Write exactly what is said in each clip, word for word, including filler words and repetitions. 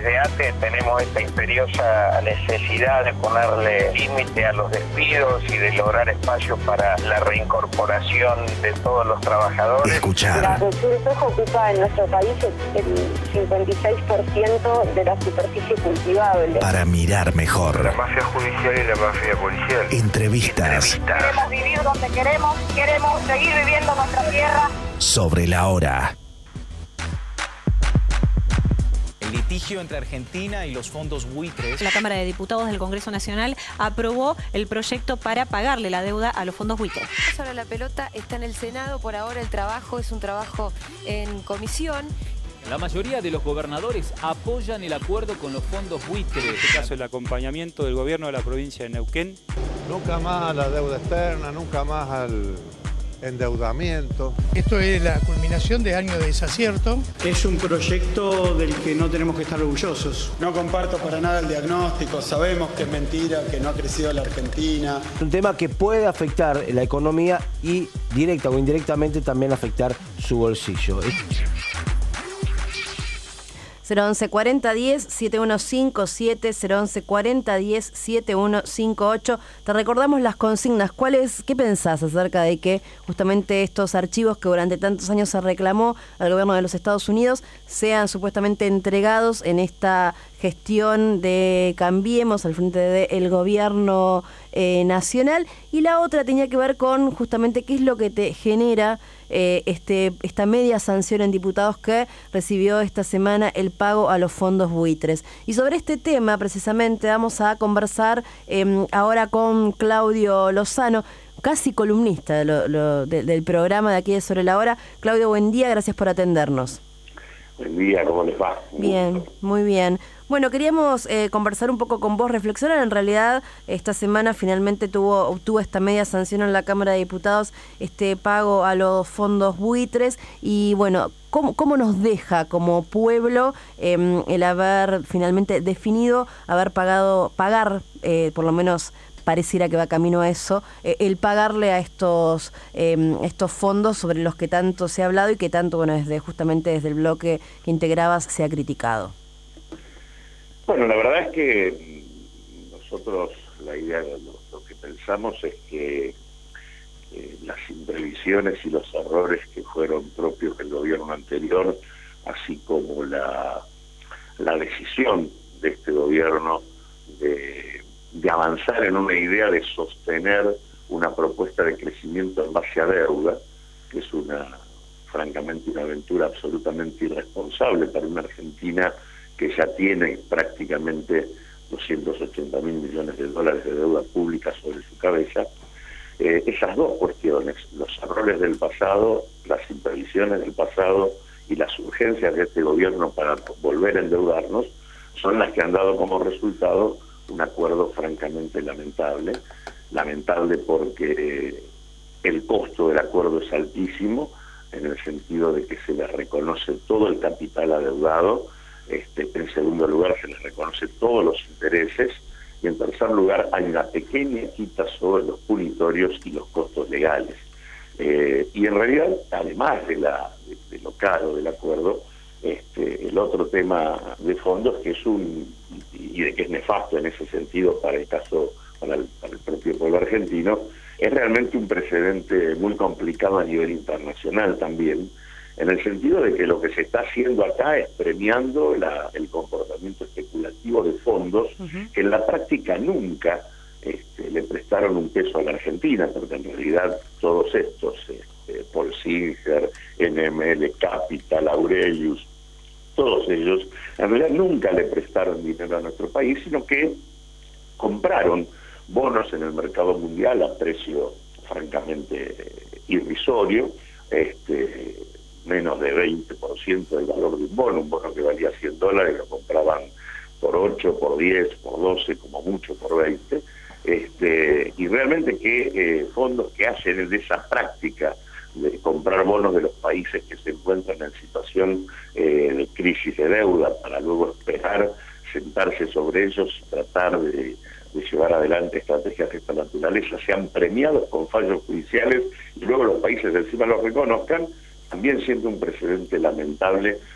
desde ATE tenemos esta imperiosa necesidad de ponerle límite a los despidos y de lograr espacios para la reincorporación de todos los trabajadores. Escuchar. La región de soja ocupa en nuestro país el cincuenta y seis por ciento de la superficie cultivable. Para mirar mejor. La mafia judicial y la mafia policial. Entrevistas. Entrevistas. Queremos vivir donde queremos, queremos seguir viviendo nuestra tierra. Sobre la hora. El litigio entre Argentina y los fondos buitres. La Cámara de Diputados del Congreso Nacional aprobó el proyecto para pagarle la deuda a los fondos buitres. Ahora la pelota está en el Senado, por ahora el trabajo es un trabajo en comisión. La mayoría de los gobernadores apoyan el acuerdo con los fondos buitres. En este caso el acompañamiento del gobierno de la provincia de Neuquén. Nunca más a la deuda externa, nunca más al endeudamiento. Esto es la culminación de años de desacierto. Es un proyecto del que no tenemos que estar orgullosos. No comparto para nada el diagnóstico, sabemos que es mentira, que no ha crecido la Argentina. Es un tema que puede afectar la economía y directa o indirectamente también afectar su bolsillo. cero once cuarenta diez setenta y uno cincuenta y siete, cero once cuarenta diez setenta y uno cincuenta y ocho. Te recordamos las consignas. ¿Cuál es, qué pensás acerca de que justamente estos archivos que durante tantos años se reclamó al gobierno de los Estados Unidos sean supuestamente entregados en esta gestión de Cambiemos al frente del gobierno eh, nacional? Y la otra tenía que ver con justamente qué es lo que te genera eh, este esta media sanción en diputados que recibió esta semana el pago a los fondos buitres. Y sobre este tema precisamente vamos a conversar eh, ahora con Claudio Lozano, casi columnista de lo, lo, de, del programa de aquí de Sobre la Hora. Claudio, buen día, gracias por atendernos. Buen día, ¿cómo les va? Bien, muy bien. Bueno, queríamos eh, conversar un poco con vos, reflexionar. En realidad, esta semana finalmente tuvo obtuvo esta media sanción en la Cámara de Diputados, este pago a los fondos buitres. Y bueno, ¿cómo, cómo nos deja como pueblo eh, el haber finalmente definido, haber pagado, pagar, eh, por lo menos pareciera que va camino a eso, eh, el pagarle a estos eh, estos fondos sobre los que tanto se ha hablado y que tanto, bueno, desde justamente desde el bloque que integrabas se ha criticado? Bueno, la verdad es que nosotros, la idea, lo, lo que pensamos es que eh, las imprevisiones y los errores que fueron propios del gobierno anterior, así como la, la decisión de este gobierno de, de avanzar en una idea de sostener una propuesta de crecimiento en base a deuda, que es una, francamente, una aventura absolutamente irresponsable para una Argentina que ya tiene prácticamente doscientos ochenta mil millones de dólares de deuda pública sobre su cabeza. Eh, esas dos cuestiones, los errores del pasado, las imprevisiones del pasado y las urgencias de este gobierno para volver a endeudarnos, son las que han dado como resultado un acuerdo francamente lamentable. Lamentable porque el costo del acuerdo es altísimo, en el sentido de que se le reconoce todo el capital adeudado. Este, en segundo lugar, se les reconoce todos los intereses, y en tercer lugar hay una pequeña quita sobre los punitorios y los costos legales. Eh, y en realidad, además de, la, de, de lo caro del acuerdo, este, el otro tema de fondo es que es un, y de que es nefasto en ese sentido para el caso, para el, para el propio pueblo argentino, es realmente un precedente muy complicado a nivel internacional también, en el sentido de que lo que se está haciendo acá es premiando la, el comportamiento especulativo de fondos uh-huh. que en la práctica nunca este, le prestaron un peso a la Argentina, porque en realidad todos estos, este, Paul Singer, N M L Capital, Aurelius, todos ellos, en realidad nunca le prestaron dinero a nuestro país, sino que compraron bonos en el mercado mundial a precio francamente irrisorio, este menos de veinte por ciento del valor de un bono, un bono que valía cien dólares, lo compraban por ocho, por diez, por doce, como mucho por veinte, este, y realmente que eh, fondos que hacen de esa práctica de comprar bonos de los países que se encuentran en situación eh, de crisis de deuda, para luego esperar, sentarse sobre ellos y tratar de, de llevar adelante estrategias de esta naturaleza, sean premiados con fallos judiciales y luego los países encima los reconozcan, también siendo un precedente lamentable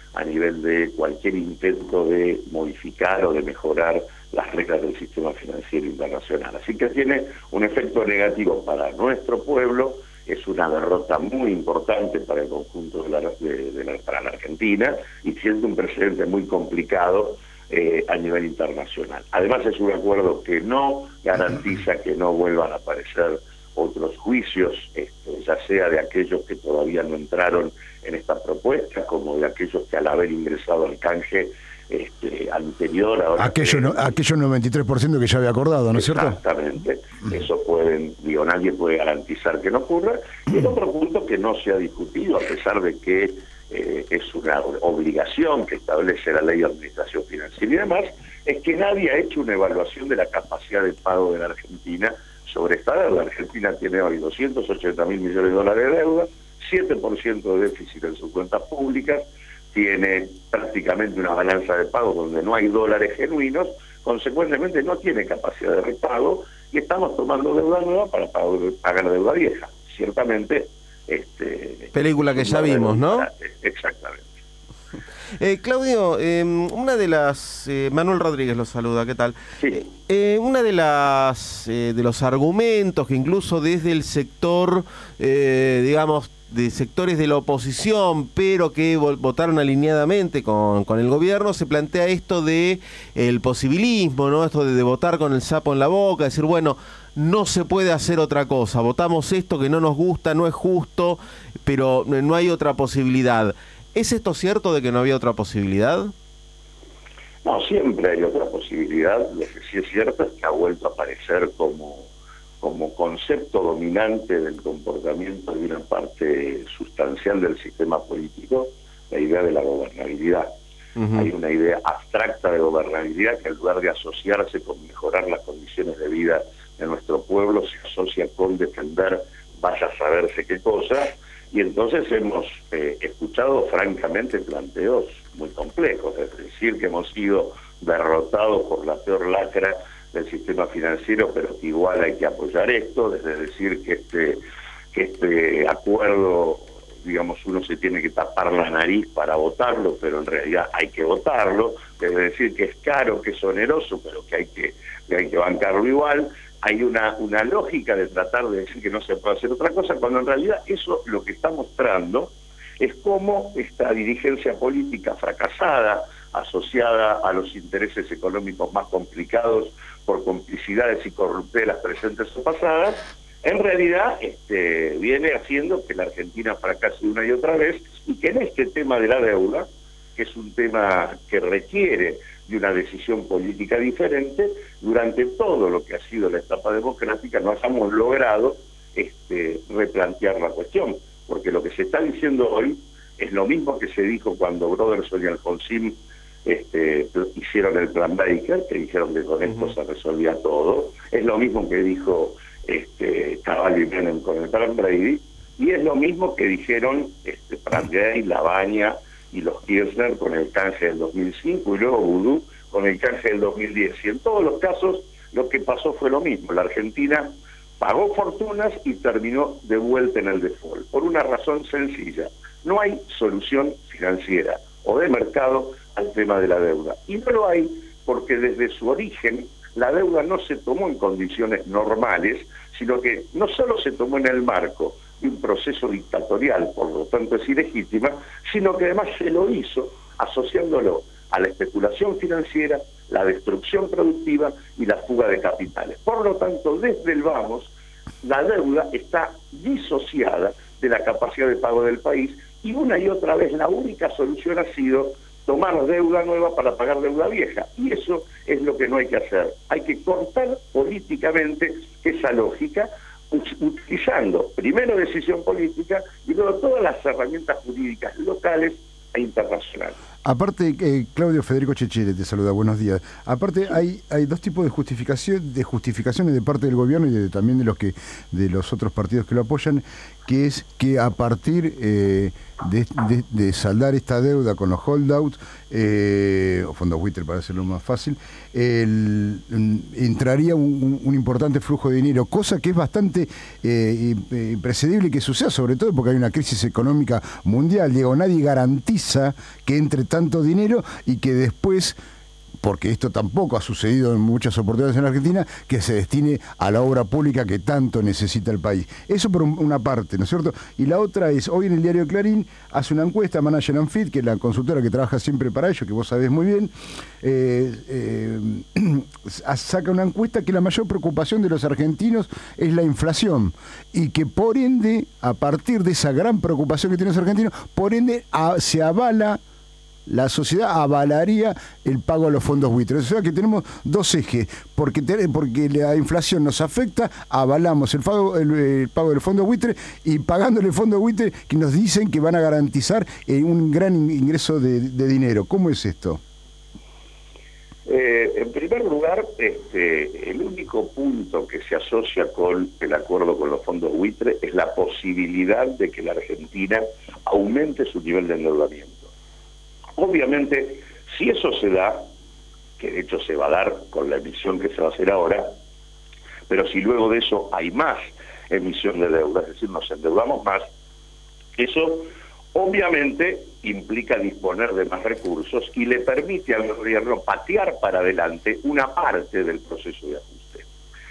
a nivel de cualquier intento de modificar o de mejorar las reglas del sistema financiero internacional. Así que tiene un efecto negativo para nuestro pueblo, es una derrota muy importante para el conjunto de la, de, de la, para la Argentina y siente un precedente muy complicado eh, a nivel internacional. Además es un acuerdo que no garantiza que no vuelvan a aparecer otros juicios, este, ya sea de aquellos que todavía no entraron en esta propuesta, como de aquellos que al haber ingresado al canje este, anterior... Ahora aquello, que, no, aquello noventa y tres por ciento que ya había acordado, ¿no es cierto? Exactamente, eso pueden, digo, nadie puede garantizar que no ocurra. Y el otro punto que no se ha discutido, a pesar de que eh, es una obligación que establece la Ley de Administración Financiera y demás, es que nadie ha hecho una evaluación de la capacidad de pago de la Argentina sobre esta deuda. La Argentina tiene hoy doscientos ochenta mil millones de dólares de deuda, siete por ciento de déficit en sus cuentas públicas, tiene prácticamente una balanza de pago donde no hay dólares genuinos, consecuentemente no tiene capacidad de repago y estamos tomando deuda nueva para pagar deuda vieja. Ciertamente... este película que ya vimos, ¿no? Exactamente. Eh, Claudio, eh, una de las... Eh, Manuel Rodríguez lo saluda, ¿qué tal? Sí. Eh, una de las eh, de los argumentos que incluso desde el sector, eh, digamos, de sectores de la oposición, pero que votaron alineadamente con, con el gobierno, se plantea esto de el posibilismo, ¿no? Esto de, de votar con el sapo en la boca, decir, bueno, no se puede hacer otra cosa, votamos esto que no nos gusta, no es justo, pero no hay otra posibilidad. ¿Es esto cierto de que no había otra posibilidad? No, siempre hay otra posibilidad. Lo que sí es cierto es que ha vuelto a aparecer como, como concepto dominante del comportamiento de una parte sustancial del sistema político, la idea de la gobernabilidad. Uh-huh. Hay una idea abstracta de gobernabilidad que en lugar de asociarse con mejorar las condiciones de vida de nuestro pueblo, se asocia con defender vaya a saberse qué cosa. Y entonces hemos eh, escuchado francamente planteos muy complejos, es decir, que hemos sido derrotados por la peor lacra del sistema financiero, pero que igual hay que apoyar esto, desde decir que este, que este acuerdo, digamos, uno se tiene que tapar la nariz para votarlo, pero en realidad hay que votarlo, es decir, que es caro, que es oneroso, pero que hay que, que, hay que bancarlo igual. Hay una, una lógica de tratar de decir que no se puede hacer otra cosa, cuando en realidad eso lo que está mostrando es cómo esta dirigencia política fracasada, asociada a los intereses económicos más complicados por complicidades y corruptelas presentes o pasadas, en realidad este, viene haciendo que la Argentina fracase una y otra vez, y que en este tema de la deuda, que es un tema que requiere de una decisión política diferente, durante todo lo que ha sido la etapa democrática no hayamos logrado este, replantear la cuestión, porque lo que se está diciendo hoy es lo mismo que se dijo cuando Broderson y Alfonsín este, hicieron el plan Baker, que dijeron que con esto uh-huh. se resolvía todo, es lo mismo que dijo este, Cavallo y Menem con el plan Brady, y es lo mismo que dijeron este, Prandelli, Labaña y los Kirchner con el canje del dos mil cinco, y luego Vudú con el canje del dos mil diez. Y en todos los casos lo que pasó fue lo mismo. La Argentina pagó fortunas y terminó de vuelta en el default, por una razón sencilla: no hay solución financiera o de mercado al tema de la deuda. Y no lo hay porque desde su origen la deuda no se tomó en condiciones normales, sino que no solo se tomó en el marco de un proceso dictatorial, por lo tanto es ilegítima, sino que además se lo hizo asociándolo a la especulación financiera, la destrucción productiva y la fuga de capitales. Por lo tanto, desde el vamos, la deuda está disociada de la capacidad de pago del país, y una y otra vez la única solución ha sido tomar deuda nueva para pagar deuda vieja, y eso es lo que no hay que hacer. Hay que cortar políticamente esa lógica, utilizando primero decisión política y luego todas las herramientas jurídicas locales e internacionales. Aparte, eh, Claudio Federico Chechere te saluda, buenos días. Aparte, hay hay dos tipos de justificación, de justificaciones de parte del gobierno y de, también de los que de los otros partidos que lo apoyan, que es que a partir eh, de, de, de saldar esta deuda con los holdouts, eh, o fondos buitre para hacerlo más fácil, el, entraría un, un importante flujo de dinero, cosa que es bastante eh, imprecedible que suceda, sobre todo porque hay una crisis económica mundial. Diego, nadie garantiza que entre tanto dinero y que después, porque esto tampoco ha sucedido en muchas oportunidades en la Argentina, que se destine a la obra pública que tanto necesita el país. Eso por una parte, ¿no es cierto? Y la otra es, hoy en el diario Clarín hace una encuesta, Manager and Fit, que es la consultora que trabaja siempre para ello, que vos sabés muy bien, eh, eh, saca una encuesta que la mayor preocupación de los argentinos es la inflación, y que por ende, a partir de esa gran preocupación que tienen los argentinos, por ende a, se avala, la sociedad avalaría el pago a los fondos buitres. O sea que tenemos dos ejes, porque, te, porque la inflación nos afecta, avalamos el pago, el, el pago del fondo buitre, y pagándole el fondo buitre que nos dicen que van a garantizar eh, un gran ingreso de, de dinero. ¿Cómo es esto? Eh, en primer lugar, este, el único punto que se asocia con el acuerdo con los fondos buitre es la posibilidad de que la Argentina aumente su nivel de endeudamiento. Obviamente, si eso se da, que de hecho se va a dar con la emisión que se va a hacer ahora, pero si luego de eso hay más emisión de deuda, es decir, nos endeudamos más, eso obviamente implica disponer de más recursos y le permite al gobierno patear para adelante una parte del proceso de ajuste.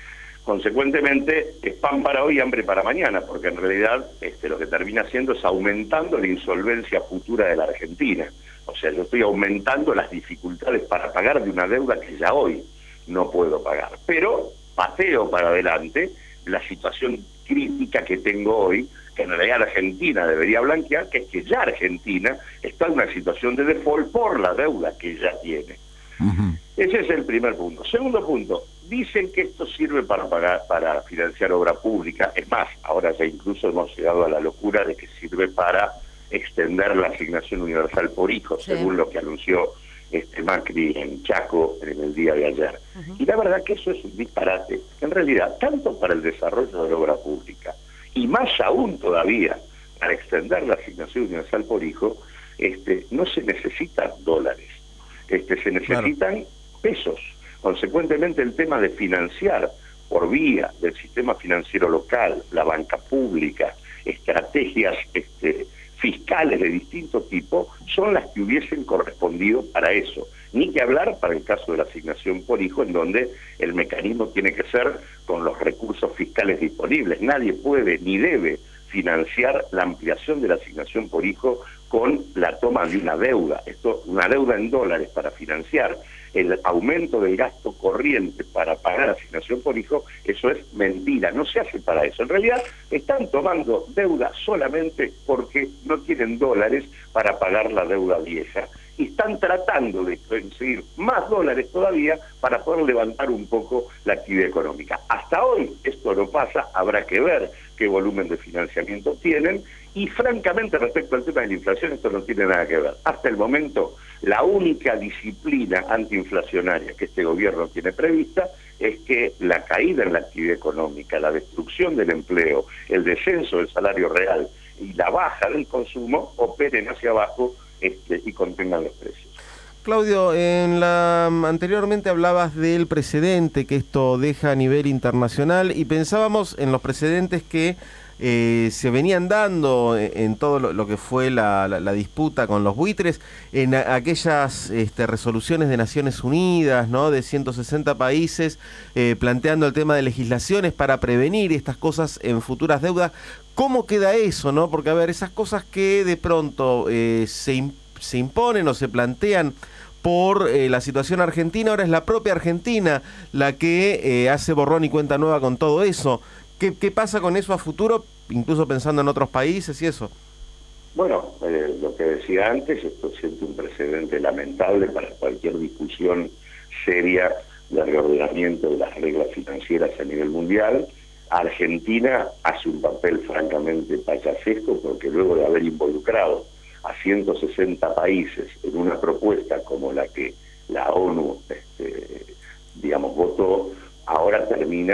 Consecuentemente, es pan para hoy y hambre para mañana, porque en realidad este, lo que termina haciendo es aumentando la insolvencia futura de la Argentina. O sea, yo estoy aumentando las dificultades para pagar de una deuda que ya hoy no puedo pagar. Pero pateo para adelante la situación crítica que tengo hoy, que en realidad Argentina debería blanquear, que es que ya Argentina está en una situación de default por la deuda que ya tiene. Uh-huh. Ese es el primer punto. Segundo punto, dicen que esto sirve para pagar, para financiar obra pública. Es más, ahora ya incluso hemos llegado a la locura de que sirve para extender la asignación universal por hijo, sí, según lo que anunció este Macri en Chaco en el día de ayer. Uh-huh. Y la verdad que eso es un disparate. En realidad, tanto para el desarrollo de la obra pública, y más aún todavía para extender la asignación universal por hijo, este, no se necesitan dólares, este, se necesitan claro. pesos. Consecuentemente, el tema de financiar por vía del sistema financiero local, la banca pública, estrategias este, fiscales de distinto tipo, son las que hubiesen correspondido para eso. Ni que hablar para el caso de la asignación por hijo, en donde el mecanismo tiene que ser con los recursos fiscales disponibles. Nadie puede ni debe financiar la ampliación de la asignación por hijo con la toma de una deuda. Esto, una deuda en dólares para financiar el aumento del gasto corriente para pagar asignación por hijo, eso es mentira, no se hace para eso. En realidad están tomando deuda solamente porque no tienen dólares para pagar la deuda vieja y están tratando de conseguir más dólares todavía para poder levantar un poco la actividad económica. Hasta hoy esto no pasa, habrá que ver qué volumen de financiamiento tienen, y francamente respecto al tema de la inflación esto no tiene nada que ver. Hasta el momento la única disciplina antiinflacionaria que este gobierno tiene prevista es que la caída en la actividad económica, la destrucción del empleo, el descenso del salario real y la baja del consumo operen hacia abajo este, y contengan los precios. Claudio, en la anteriormente hablabas del precedente que esto deja a nivel internacional y pensábamos en los precedentes que eh, se venían dando en, en todo lo, lo que fue la, la, la disputa con los buitres, en a, aquellas este, resoluciones de Naciones Unidas, ¿no?, de ciento sesenta países, eh, planteando el tema de legislaciones para prevenir estas cosas en futuras deudas. ¿Cómo queda eso, no? Porque, a ver, esas cosas que de pronto eh, se imponen, se imponen o se plantean por eh, la situación argentina, ahora es la propia Argentina la que eh, hace borrón y cuenta nueva con todo eso. ¿Qué, qué pasa con eso a futuro, incluso pensando en otros países y eso? Bueno, eh, lo que decía antes, esto siente un precedente lamentable para cualquier discusión seria de reordenamiento de las reglas financieras a nivel mundial. Argentina hace un papel francamente payasesco porque luego de haber involucrado a ciento sesenta países en una propuesta como la que la ONU, este, digamos, votó, ahora termina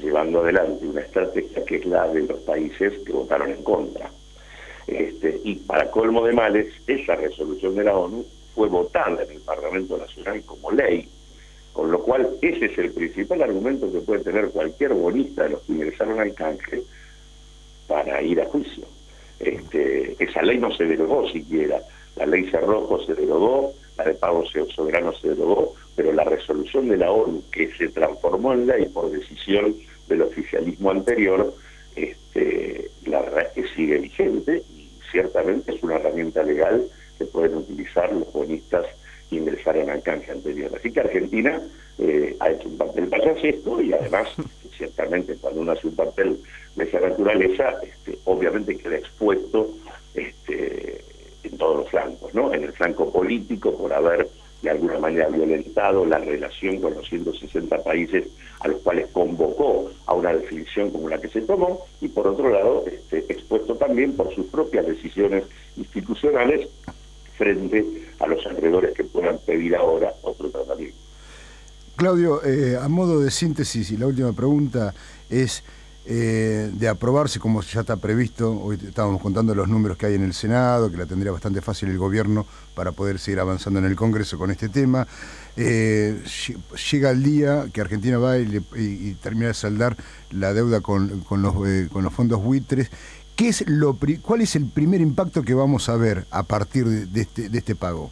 llevando adelante una estrategia que es la de los países que votaron en contra. Este, y para colmo de males, esa resolución de la ONU fue votada en el Parlamento Nacional como ley, con lo cual ese es el principal argumento que puede tener cualquier bonista de los que ingresaron al canje para ir a juicio. Este, esa ley no se derogó siquiera, la ley Cerrojo se derogó, la de Pago Soberano se derogó, pero la resolución de la ONU, que se transformó en ley por decisión del oficialismo anterior, este, la verdad es que sigue vigente y ciertamente es una herramienta legal que pueden utilizar los bonistas que ingresaron al canje anterior. Así que Argentina eh, ha hecho un papel para hacer esto y además, ciertamente cuando uno hace un papel de esa naturaleza, este, obviamente queda expuesto este, en todos los flancos, ¿no? En el flanco político, por haber de alguna manera violentado la relación con los ciento sesenta países a los cuales convocó a una definición como la que se tomó, y por otro lado, este, expuesto también por sus propias decisiones institucionales frente a los acreedores que puedan pedir ahora otro tratamiento. Claudio, eh, a modo de síntesis, y la última pregunta es, eh, de aprobarse, como ya está previsto, hoy estábamos contando los números que hay en el Senado, que la tendría bastante fácil el gobierno para poder seguir avanzando en el Congreso con este tema, eh, llega el día que Argentina va y, le, y, y termina de saldar la deuda con, con, los, eh, con los fondos buitres. ¿Qué es lo, ¿Cuál es el primer impacto que vamos a ver a partir de, de, este, de este pago?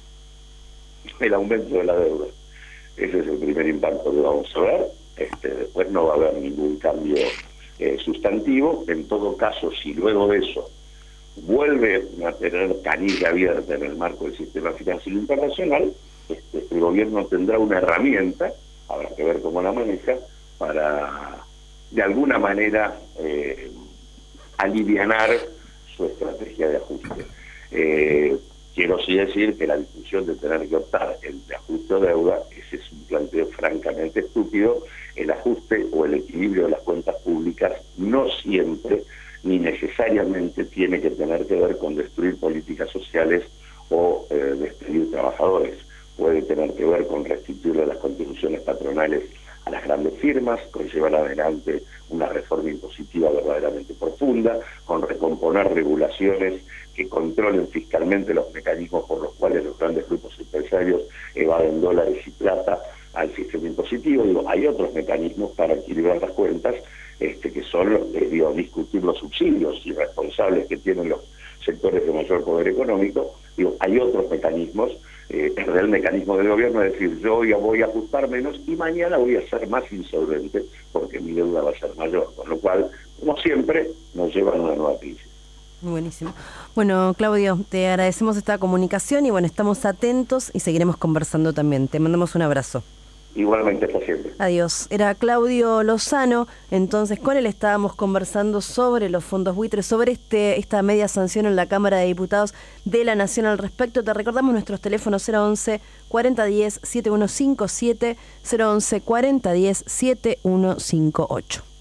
El aumento de la deuda. Ese es el primer impacto que vamos a ver. Este, después no va a haber ningún cambio eh, sustantivo. En todo caso, si luego de eso vuelve a tener canilla abierta en el marco del sistema financiero internacional, este, el gobierno tendrá una herramienta, habrá que ver cómo la maneja, para de alguna manera eh, alivianar su estrategia de ajuste. Eh, quiero sí decir que la discusión de tener que optar entre ajuste o deuda, ese es un planteo francamente estúpido. El ajuste o el equilibrio de las cuentas públicas no siempre ni necesariamente tiene que tener que ver con destruir políticas sociales o eh, despedir trabajadores. Puede tener que ver con restituirle las contribuciones patronales a las grandes firmas, con llevar adelante una reforma impositiva verdaderamente profunda, con recomponer regulaciones que controlen fiscalmente los mecanismos por los cuales los grandes grupos empresarios evaden dólares y plata al sistema impositivo. Digo, hay otros mecanismos para equilibrar las cuentas, este, que son los de digo, discutir los subsidios irresponsables que tienen los sectores de mayor poder económico. Digo, hay otros mecanismos. Eh, el real mecanismo del gobierno es decir, yo hoy voy a ajustar menos y mañana voy a ser más insolvente porque mi deuda va a ser mayor, con lo cual, como siempre, nos llevan a una nueva crisis. Buenísimo. Bueno, Claudio, te agradecemos esta comunicación y bueno, estamos atentos y seguiremos conversando también. Te mandamos un abrazo. Igualmente, hasta siempre. Adiós. Era Claudio Lozano. Entonces, con él estábamos conversando sobre los fondos buitres, sobre este esta media sanción en la Cámara de Diputados de la Nación al respecto. Te recordamos nuestros teléfonos cero once, cuarenta diez, setenta y uno cincuenta y siete, cero once, cuarenta diez, setenta y uno cincuenta y ocho.